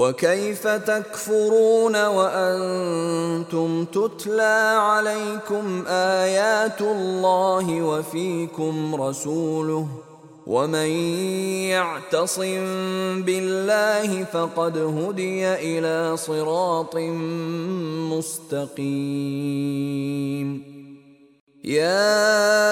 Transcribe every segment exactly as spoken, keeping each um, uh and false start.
وكيف تكفرون وأنتم تتلى عليكم آيات الله وفيكم رسوله ومن يعتصم بالله فقد هدي إلى صراط مستقيم. يا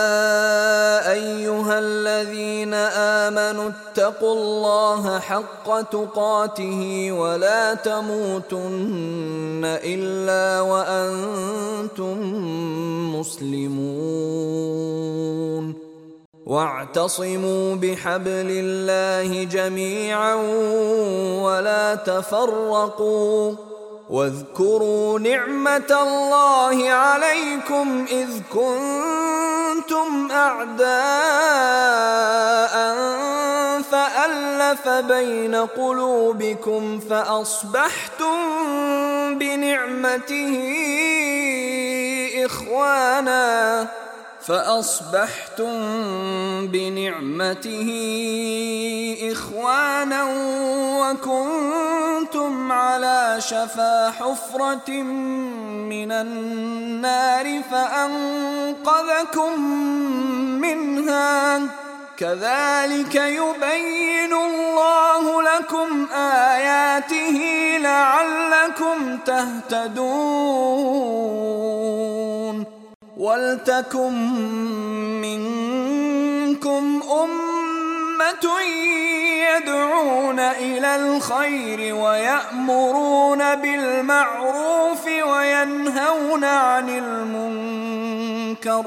أيها الذين آمنوا اتقوا الله حق تقاته ولا تموتن إلا وأنتم مسلمون واعتصموا بحبل الله جميعا ولا تفرقوا واذكروا نعمة الله عليكم إذ كنتم أعداء فألف بين قلوبكم فأصبحتم بنعمته إخوانا فأصبحتم بنعمته إخوانا وكنتم على شفا حفرة من النار فأنقذكم منها كذلك يبين الله لكم آياته لعلكم تهتدون. ولتكن منكم أمة يدعون إلى الخير ويأمرون بالمعروف وينهون عن المنكر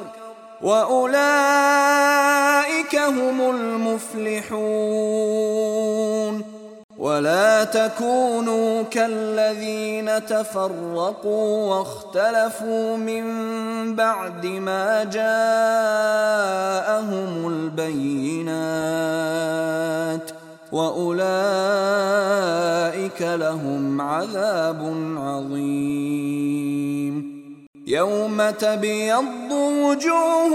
وأولئك هم المفلحون. ولا تكونوا كالذين تفرقوا واختلفوا من بعد ما جاءهم البينات وأولئك لهم عذاب عظيم. يوم تبيض وجوه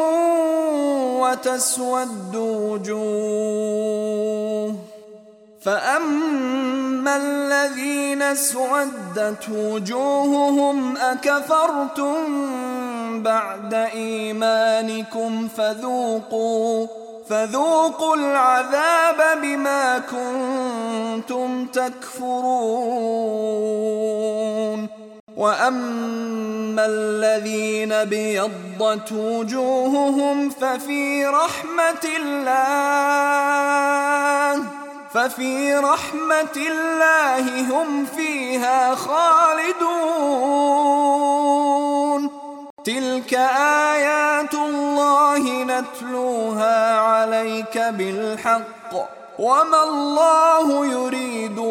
وتسود وجوه فأما الذين اسودت وجوههم أكفرتم بعد إيمانكم فذوقوا فذوقوا العذاب بما كنتم تكفرون. وأما الذين بيضت وجوههم ففي رحمة الله ففي رحمة الله هم فيها خالدون. تلك آيات الله نتلوها عليك بالحق وما الله يريد